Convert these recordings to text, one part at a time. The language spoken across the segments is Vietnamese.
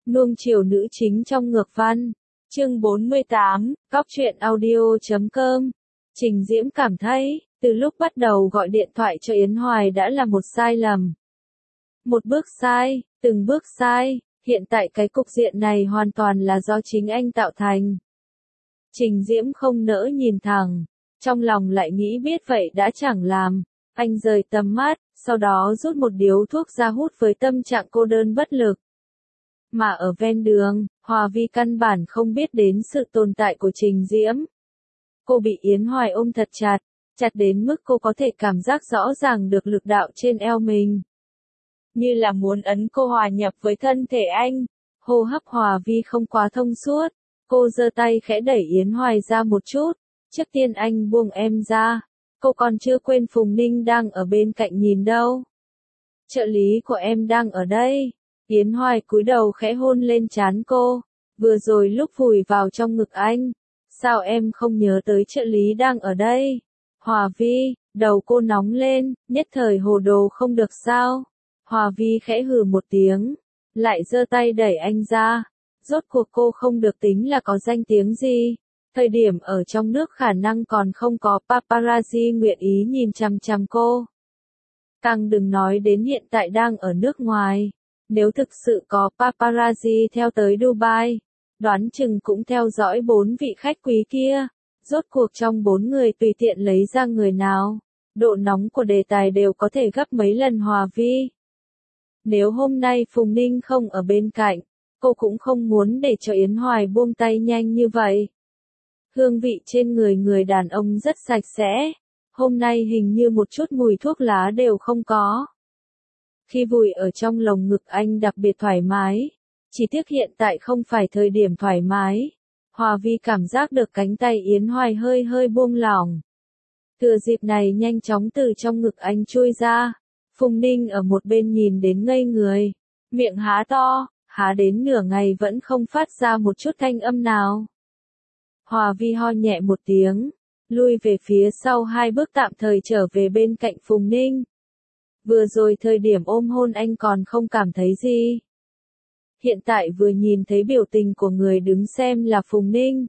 Nuông chiều nữ chính trong ngược văn. Chương 48, cóc truyện audio.com. Trình Diễm cảm thấy, từ lúc bắt đầu gọi điện thoại cho Yến Hoài đã là một sai lầm. Một bước sai, từng bước sai, hiện tại cái cục diện này hoàn toàn là do chính anh tạo thành. Trình Diễm không nỡ nhìn thẳng, trong lòng lại nghĩ biết vậy đã chẳng làm. Anh rời tầm mắt, sau đó rút một điếu thuốc ra hút với tâm trạng cô đơn bất lực. Mà ở ven đường, Hòa Vi căn bản không biết đến sự tồn tại của Trình Diễm. Cô bị Yến Hoài ôm thật chặt, chặt đến mức cô có thể cảm giác rõ ràng được lực đạo trên eo mình. Như là muốn ấn cô hòa nhập với thân thể anh. Hô hấp Hòa Vi không quá thông suốt, cô giơ tay khẽ đẩy Yến Hoài ra một chút. Trước tiên anh buông em ra, cô còn chưa quên Phùng Ninh đang ở bên cạnh nhìn đâu. Trợ lý của em đang ở đây. Yến Hoài cúi đầu khẽ hôn lên trán cô, vừa rồi lúc vùi vào trong ngực anh. Sao em không nhớ tới trợ lý đang ở đây? Hòa Vi, đầu cô nóng lên, nhất thời hồ đồ không được sao? Hòa Vi khẽ hừ một tiếng, lại giơ tay đẩy anh ra. Rốt cuộc cô không được tính là có danh tiếng gì. Thời điểm ở trong nước khả năng còn không có paparazzi nguyện ý nhìn chằm chằm cô. Càng đừng nói đến hiện tại đang ở nước ngoài. Nếu thực sự có paparazzi theo tới Dubai, đoán chừng cũng theo dõi 4 vị khách quý kia. Rốt cuộc trong 4 người tùy tiện lấy ra người nào, độ nóng của đề tài đều có thể gấp mấy lần Hòa Vi. Nếu hôm nay Phùng Ninh không ở bên cạnh, cô cũng không muốn để cho Yến Hoài buông tay nhanh như vậy. Hương vị trên người người đàn ông rất sạch sẽ, hôm nay hình như một chút mùi thuốc lá đều không có. Khi vùi ở trong lồng ngực anh đặc biệt thoải mái, chỉ tiếc hiện tại không phải thời điểm thoải mái. Hòa Vi cảm giác được cánh tay Yến Hoài hơi hơi buông lỏng. Thừa dịp này nhanh chóng từ trong ngực anh chui ra. Phùng Ninh ở một bên nhìn đến ngây người, miệng há to, há đến nửa ngày vẫn không phát ra một chút thanh âm nào. Hòa Vi ho nhẹ một tiếng, lui về phía sau 2 bước tạm thời trở về bên cạnh Phùng Ninh. Vừa rồi thời điểm ôm hôn anh còn không cảm thấy gì. Hiện tại vừa nhìn thấy biểu tình của người đứng xem là Phùng Ninh,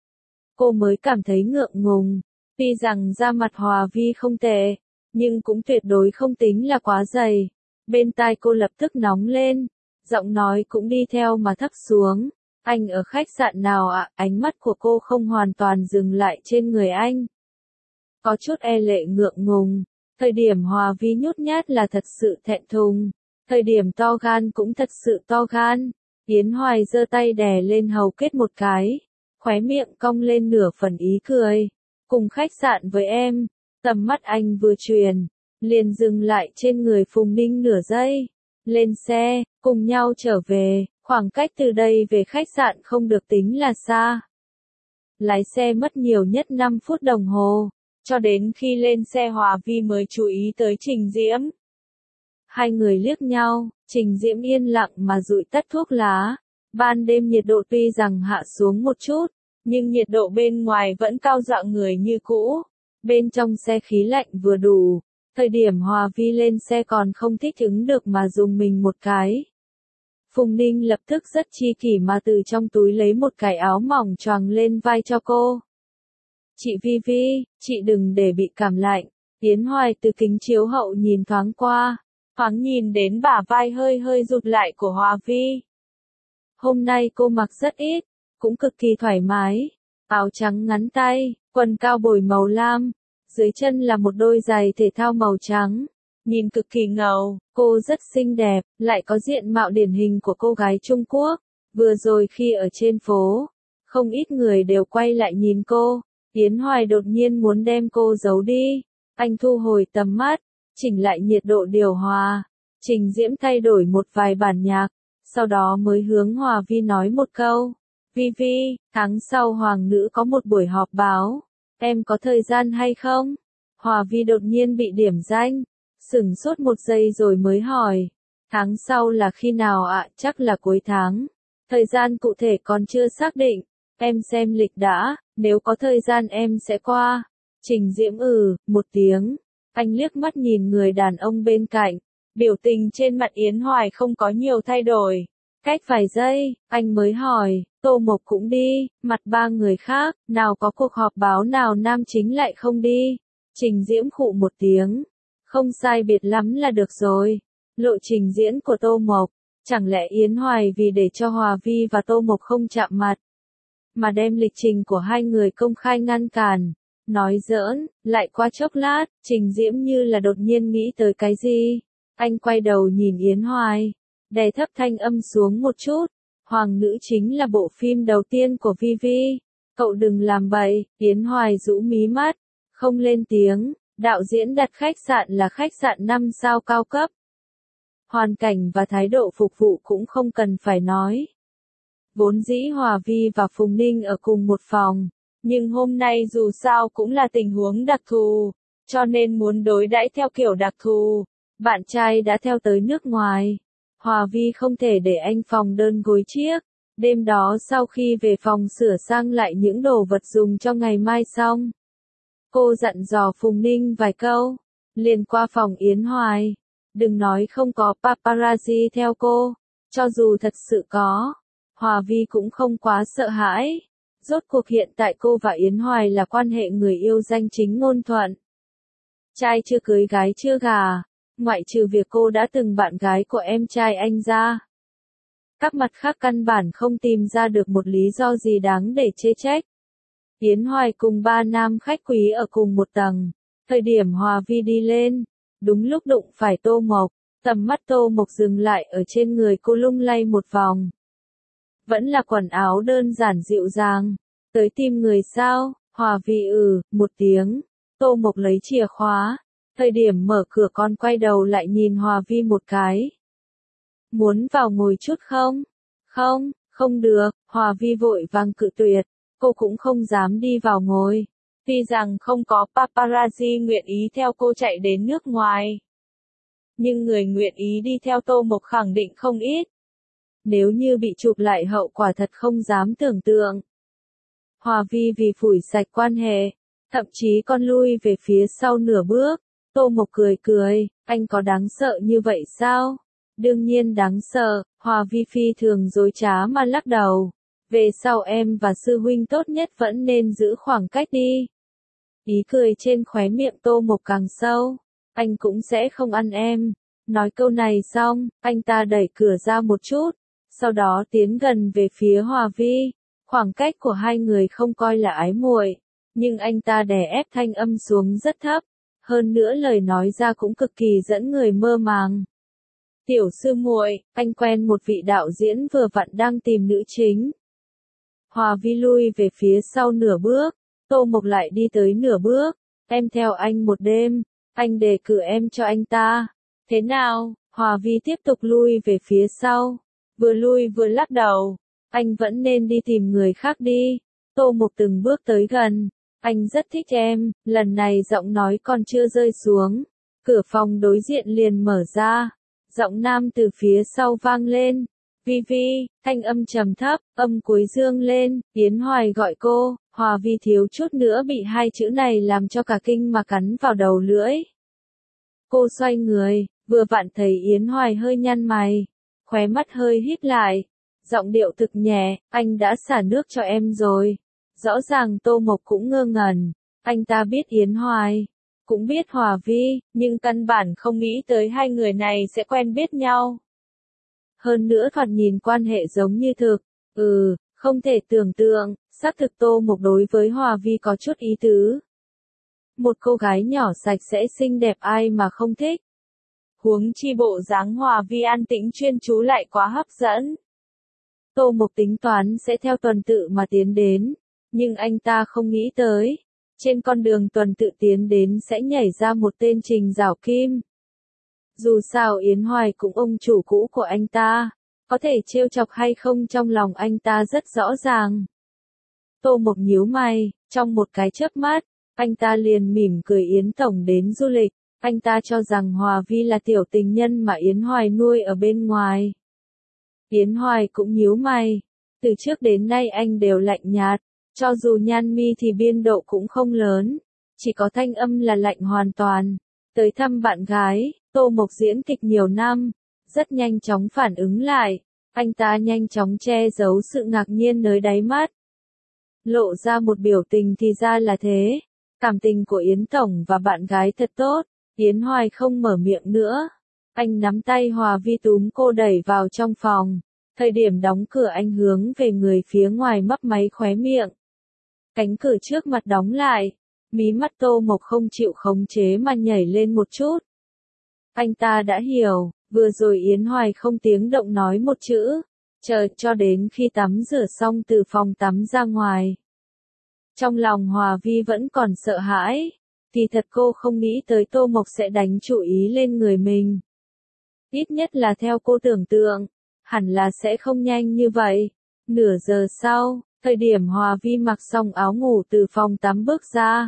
cô mới cảm thấy ngượng ngùng. Tuy rằng da mặt Hòa Vi không tệ, nhưng cũng tuyệt đối không tính là quá dày. Bên tai cô lập tức nóng lên, giọng nói cũng đi theo mà thấp xuống. Anh ở khách sạn nào ạ? Ánh mắt của cô không hoàn toàn dừng lại trên người anh. Có chút e lệ ngượng ngùng. Thời điểm Hòa Vi nhút nhát là thật sự thẹn thùng. Thời điểm to gan cũng thật sự to gan. Yến Hoài giơ tay đè lên hầu kết một cái, khóe miệng cong lên nửa phần ý cười. Cùng khách sạn với em. Tầm mắt anh vừa truyền, liền dừng lại trên người Phùng Ninh nửa giây. Lên xe, cùng nhau trở về, khoảng cách từ đây về khách sạn không được tính là xa. Lái xe mất nhiều nhất 5 phút đồng hồ, cho đến khi lên xe Hòa Vi mới chú ý tới Trình Diễm. Hai người liếc nhau, Trình Diễm yên lặng mà dụi tắt thuốc lá. Ban đêm nhiệt độ tuy rằng hạ xuống một chút, nhưng nhiệt độ bên ngoài vẫn cao dọa người như cũ. Bên trong xe khí lạnh vừa đủ, thời điểm Hòa Vi lên xe còn không thích ứng được mà dùng mình một cái. Phùng Ninh lập tức rất chi kỷ mà từ trong túi lấy một cái áo mỏng choàng lên vai cho cô. Chị Vi Vi, chị đừng để bị cảm lạnh. Yến Hoài từ kính chiếu hậu nhìn thoáng qua, thoáng nhìn đến bả vai hơi hơi rụt lại của Hòa Vi. Hôm nay cô mặc rất ít, cũng cực kỳ thoải mái. Áo trắng ngắn tay, quần cao bồi màu lam, dưới chân là một đôi giày thể thao màu trắng, nhìn cực kỳ ngầu. Cô rất xinh đẹp, lại có diện mạo điển hình của cô gái Trung Quốc. Vừa rồi khi ở trên phố, không ít người đều quay lại nhìn cô. Yến Hoài đột nhiên muốn đem cô giấu đi. Anh thu hồi tầm mắt, chỉnh lại nhiệt độ điều hòa. Trình Diễm thay đổi một vài bản nhạc, sau đó mới hướng Hòa Vi nói một câu. Vi Vi, tháng sau Hoàng nữ có một buổi họp báo, em có thời gian hay không? Hòa Vi đột nhiên bị điểm danh, sửng sốt một giây rồi mới hỏi. Tháng sau là khi nào ạ? Chắc là cuối tháng. Thời gian cụ thể còn chưa xác định, em xem lịch đã, nếu có thời gian em sẽ qua. Trình Diễm một tiếng, anh liếc mắt nhìn người đàn ông bên cạnh, biểu tình trên mặt Yến Hoài không có nhiều thay đổi. Cách vài giây, anh mới hỏi, Tô Mộc cũng đi, mặt ba người khác, nào có cuộc họp báo nào nam chính lại không đi. Trình Diễm khụ một tiếng, không sai biệt lắm là được rồi. Lộ trình diễn của Tô Mộc, chẳng lẽ Yến Hoài vì để cho Hòa Vi và Tô Mộc không chạm mặt, mà đem lịch trình của hai người công khai ngăn cản. Nói giỡn, lại qua chốc lát, Trình Diễm như là đột nhiên nghĩ tới cái gì. Anh quay đầu nhìn Yến Hoài, đè thấp thanh âm xuống một chút. Hoàng nữ chính là bộ phim đầu tiên của Vi. Cậu đừng làm bậy. Yến Hoài rũ mí mắt, không lên tiếng. Đạo diễn đặt khách sạn là khách sạn 5 sao cao cấp. Hoàn cảnh và thái độ phục vụ cũng không cần phải nói. Vốn dĩ Hòa Vi và Phùng Ninh ở cùng một phòng, nhưng hôm nay dù sao cũng là tình huống đặc thù, cho nên muốn đối đãi theo kiểu đặc thù. Bạn trai đã theo tới nước ngoài. Hòa Vi không thể để anh phòng đơn gối chiếc. Đêm đó sau khi về phòng sửa sang lại những đồ vật dùng cho ngày mai xong, cô dặn dò Phùng Ninh vài câu, liền qua phòng Yến Hoài. Đừng nói không có paparazzi theo cô, cho dù thật sự có, Hòa Vi cũng không quá sợ hãi. Rốt cuộc hiện tại cô và Yến Hoài là quan hệ người yêu danh chính ngôn thuận. Trai chưa cưới gái chưa gà, ngoại trừ việc cô đã từng bạn gái của em trai anh ra. Các mặt khác căn bản không tìm ra được một lý do gì đáng để chê trách. Yến Hoài cùng ba nam khách quý ở cùng một tầng. Thời điểm Hòa Vi đi lên, đúng lúc đụng phải Tô Mộc, tầm mắt Tô Mộc dừng lại ở trên người cô lung lay một vòng. Vẫn là quần áo đơn giản dịu dàng. Tới tìm người sao? Hòa Vi một tiếng. Tô Mộc lấy chìa khóa. Thời điểm mở cửa con quay đầu lại nhìn Hòa Vi một cái. Muốn vào ngồi chút không? Không, không được. Hòa Vi vội vàng cự tuyệt. Cô cũng không dám đi vào ngồi. Tuy rằng không có paparazzi nguyện ý theo cô chạy đến nước ngoài, nhưng người nguyện ý đi theo Tô Mộc khẳng định không ít. Nếu như bị chụp lại hậu quả thật không dám tưởng tượng. Hòa Vi vì phủi sạch quan hệ, thậm chí con lui về phía sau nửa bước. Tô Mộc cười cười, anh có đáng sợ như vậy sao? Đương nhiên đáng sợ. Hòa Vi phi thường dối trá mà lắc đầu. Về sau em và sư huynh tốt nhất vẫn nên giữ khoảng cách đi. Ý cười trên khóe miệng Tô Mộc càng sâu. Anh cũng sẽ không ăn em. Nói câu này xong, anh ta đẩy cửa ra một chút, sau đó tiến gần về phía Hòa Vi. Khoảng cách của hai người không coi là ái muội, nhưng anh ta đè ép thanh âm xuống rất thấp. Hơn nữa lời nói ra cũng cực kỳ dẫn người mơ màng. Tiểu sư muội, anh quen một vị đạo diễn vừa vặn đang tìm nữ chính. Hòa Vi lui về phía sau nửa bước, Tô Mộc lại đi tới nửa bước. Em theo anh một đêm, anh đề cử em cho anh ta. Thế nào? Hòa Vi tiếp tục lui về phía sau, vừa lui vừa lắc đầu. Anh vẫn nên đi tìm người khác đi. Tô Mộc từng bước tới gần. Anh rất thích em. Lần này giọng nói còn chưa rơi xuống, cửa phòng đối diện liền mở ra. Giọng nam từ phía sau vang lên. Vi, thanh âm trầm thấp, âm cuối dương lên. Yến Hoài gọi cô. Hòa Vi thiếu chút nữa bị hai chữ này làm cho cả kinh mà cắn vào đầu lưỡi. Cô xoay người, vừa vặn thấy Yến Hoài hơi nhăn mày, khóe mắt hơi híp lại, giọng điệu thực nhẹ, anh đã xả nước cho em rồi. Rõ ràng Tô Mộc cũng ngơ ngẩn, anh ta biết Yến Hoài, cũng biết Hòa Vi, nhưng căn bản không nghĩ tới hai người này sẽ quen biết nhau. Hơn nữa thoạt nhìn quan hệ giống như thực, không thể tưởng tượng, xác thực Tô Mộc đối với Hòa Vi có chút ý tứ. Một cô gái nhỏ sạch sẽ xinh đẹp ai mà không thích. Huống chi bộ dáng Hòa Vi an tĩnh chuyên chú lại quá hấp dẫn. Tô Mộc tính toán sẽ theo tuần tự mà tiến đến, nhưng anh ta không nghĩ tới, trên con đường tuần tự tiến đến sẽ nhảy ra một tên Trình Giảo Kim. Dù sao Yến Hoài cũng ông chủ cũ của anh ta, có thể trêu chọc hay không trong lòng anh ta rất rõ ràng. Tô Mộc nhíu mày, trong một cái chớp mắt, anh ta liền mỉm cười Yến Tổng đến du lịch. Anh ta cho rằng Hòa Vi là tiểu tình nhân mà Yến Hoài nuôi ở bên ngoài. Yến Hoài cũng nhíu mày. Từ trước đến nay anh đều lạnh nhạt, cho dù nhan mi thì biên độ cũng không lớn, chỉ có thanh âm là lạnh hoàn toàn. Tới thăm bạn gái, Tô Mộc diễn kịch nhiều năm, rất nhanh chóng phản ứng lại. Anh ta nhanh chóng che giấu sự ngạc nhiên nơi đáy mắt. Lộ ra một biểu tình thì ra là thế. Cảm tình của Yến Tổng và bạn gái thật tốt. Yến Hoài không mở miệng nữa. Anh nắm tay Hòa Vi túm cô đẩy vào trong phòng. Thời điểm đóng cửa anh hướng về người phía ngoài mấp máy khóe miệng. Cánh cửa trước mặt đóng lại. Mí mắt Tô Mộc không chịu khống chế mà nhảy lên một chút. Anh ta đã hiểu, vừa rồi Yến Hoài không tiếng động nói một chữ. Chờ cho đến khi tắm rửa xong từ phòng tắm ra ngoài. Trong lòng Hòa Vi vẫn còn sợ hãi. Thì thật cô không nghĩ tới Tô Mộc sẽ đánh chú ý lên người mình. Ít nhất là theo cô tưởng tượng, hẳn là sẽ không nhanh như vậy. Nửa giờ sau, thời điểm Hòa Vi mặc xong áo ngủ từ phòng tắm bước ra.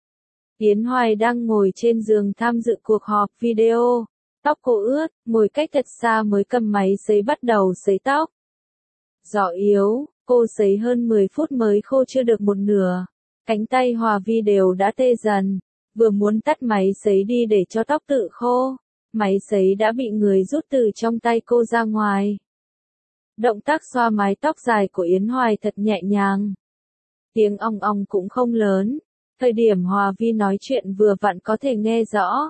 Yến Hoài đang ngồi trên giường tham dự cuộc họp video. Tóc cô ướt, ngồi cách thật xa mới cầm máy sấy bắt đầu sấy tóc. Gió yếu, cô sấy hơn 10 phút mới khô chưa được một nửa. Cánh tay Hòa Vi đều đã tê dần. Vừa muốn tắt máy sấy đi để cho tóc tự khô. Máy sấy đã bị người rút từ trong tay cô ra ngoài. Động tác xoa mái tóc dài của Yến Hoài thật nhẹ nhàng. Tiếng ong ong cũng không lớn. Thời điểm Hòa Vi nói chuyện vừa vặn có thể nghe rõ.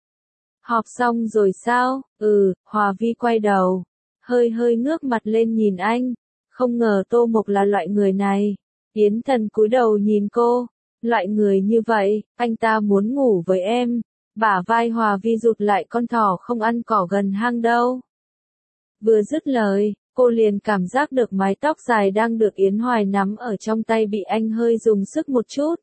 Họp xong rồi sao? Hòa Vi quay đầu. Hơi ngước mặt lên nhìn anh. Không ngờ Tô Mộc là loại người này. Yến Thần cúi đầu nhìn cô. Loại người như vậy, anh ta muốn ngủ với em. Bả vai Hòa Vi rụt lại, con thỏ không ăn cỏ gần hang đâu. Vừa dứt lời, cô liền cảm giác được mái tóc dài đang được Yến Hoài nắm ở trong tay bị anh hơi dùng sức một chút.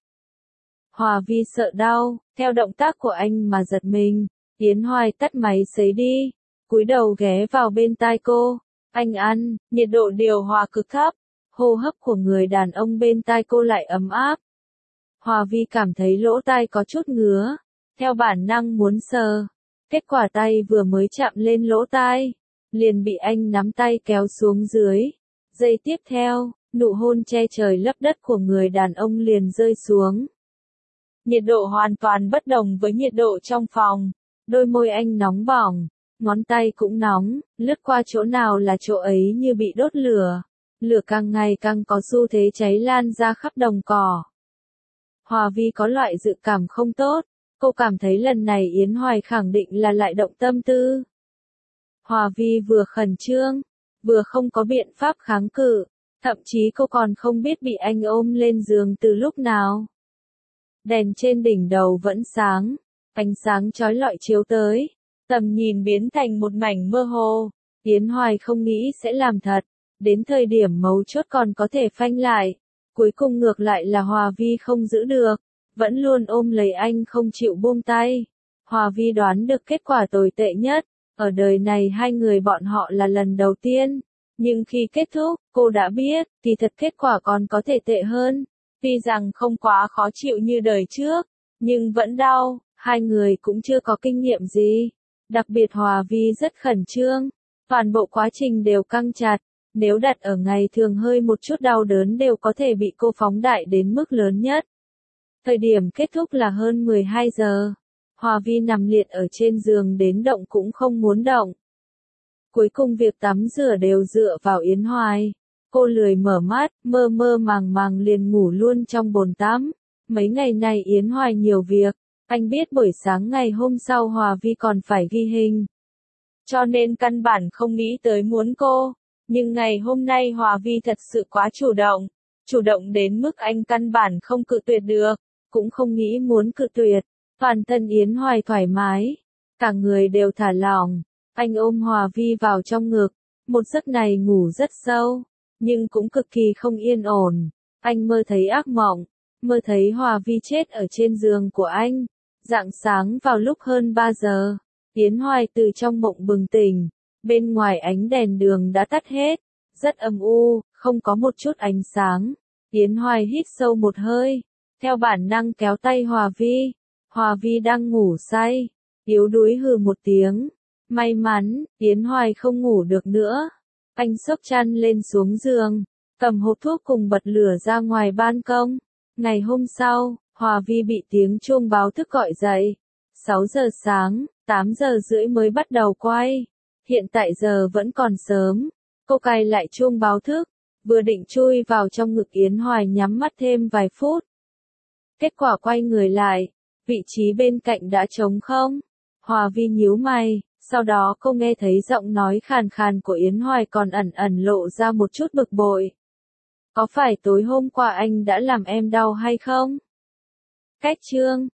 Hòa Vi sợ đau, theo động tác của anh mà giật mình. Yến Hoài tắt máy sấy đi, cúi đầu ghé vào bên tai cô. Anh ăn, nhiệt độ điều hòa cực thấp, hô hấp của người đàn ông bên tai cô lại ấm áp. Hòa Vi cảm thấy lỗ tai có chút ngứa, theo bản năng muốn sờ. Kết quả tay vừa mới chạm lên lỗ tai, liền bị anh nắm tay kéo xuống dưới. Giây tiếp theo, nụ hôn che trời lấp đất của người đàn ông liền rơi xuống. Nhiệt độ hoàn toàn bất đồng với nhiệt độ trong phòng. Đôi môi anh nóng bỏng, ngón tay cũng nóng, lướt qua chỗ nào là chỗ ấy như bị đốt lửa. Lửa càng ngày càng có xu thế cháy lan ra khắp đồng cỏ. Hòa Vi có loại dự cảm không tốt, cô cảm thấy lần này Yến Hoài khẳng định là lại động tâm tư. Hòa Vi vừa khẩn trương, vừa không có biện pháp kháng cự, thậm chí cô còn không biết bị anh ôm lên giường từ lúc nào. Đèn trên đỉnh đầu vẫn sáng, ánh sáng chói lọi chiếu tới, tầm nhìn biến thành một mảnh mơ hồ. Yến Hoài không nghĩ sẽ làm thật, đến thời điểm mấu chốt còn có thể phanh lại. Cuối cùng ngược lại là Hòa Vi không giữ được, vẫn luôn ôm lấy anh không chịu buông tay. Hòa Vi đoán được kết quả tồi tệ nhất, ở đời này hai người bọn họ là lần đầu tiên. Nhưng khi kết thúc, cô đã biết, thì thật kết quả còn có thể tệ hơn. Tuy rằng không quá khó chịu như đời trước, nhưng vẫn đau, hai người cũng chưa có kinh nghiệm gì. Đặc biệt Hòa Vi rất khẩn trương, toàn bộ quá trình đều căng chặt. Nếu đặt ở ngày thường hơi một chút đau đớn đều có thể bị cô phóng đại đến mức lớn nhất. Thời điểm kết thúc là hơn 12 giờ. Hòa Vi nằm liệt ở trên giường đến động cũng không muốn động. Cuối cùng việc tắm rửa đều dựa vào Yến Hoài. Cô lười mở mắt, mơ mơ màng màng liền ngủ luôn trong bồn tắm. Mấy ngày này Yến Hoài nhiều việc. Anh biết buổi sáng ngày hôm sau Hòa Vi còn phải ghi hình. Cho nên căn bản không nghĩ tới muốn cô. Nhưng ngày hôm nay Hòa Vi thật sự quá chủ động đến mức anh căn bản không cự tuyệt được, cũng không nghĩ muốn cự tuyệt. Toàn thân Yến Hoài thoải mái, cả người đều thả lỏng, anh ôm Hòa Vi vào trong ngực, một giấc này ngủ rất sâu, nhưng cũng cực kỳ không yên ổn. Anh mơ thấy ác mộng, mơ thấy Hòa Vi chết ở trên giường của anh. Rạng sáng vào lúc hơn 3 giờ, Yến Hoài từ trong mộng bừng tỉnh. Bên ngoài ánh đèn đường đã tắt hết, rất âm u, không có một chút ánh sáng. Yến Hoài hít sâu một hơi, theo bản năng kéo tay Hòa Vi. Hòa Vi đang ngủ say, yếu đuối hừ một tiếng. May mắn, Yến Hoài không ngủ được nữa. Anh xốc chăn lên xuống giường, cầm hộp thuốc cùng bật lửa ra ngoài ban công. Ngày hôm sau, Hòa Vi bị tiếng chuông báo thức gọi dậy. 6 giờ sáng, 8 giờ rưỡi mới bắt đầu quay. Hiện tại giờ vẫn còn sớm, Cô cài lại chuông báo thức, vừa định chui vào trong ngực Yến Hoài nhắm mắt thêm vài phút. Kết quả quay người lại, vị trí bên cạnh đã trống không. Hòa Vi nhíu mày, sau đó cô nghe thấy giọng nói khàn khàn của Yến Hoài còn ẩn ẩn lộ ra một chút bực bội. Có phải tối hôm qua anh đã làm em đau hay không? Cách chương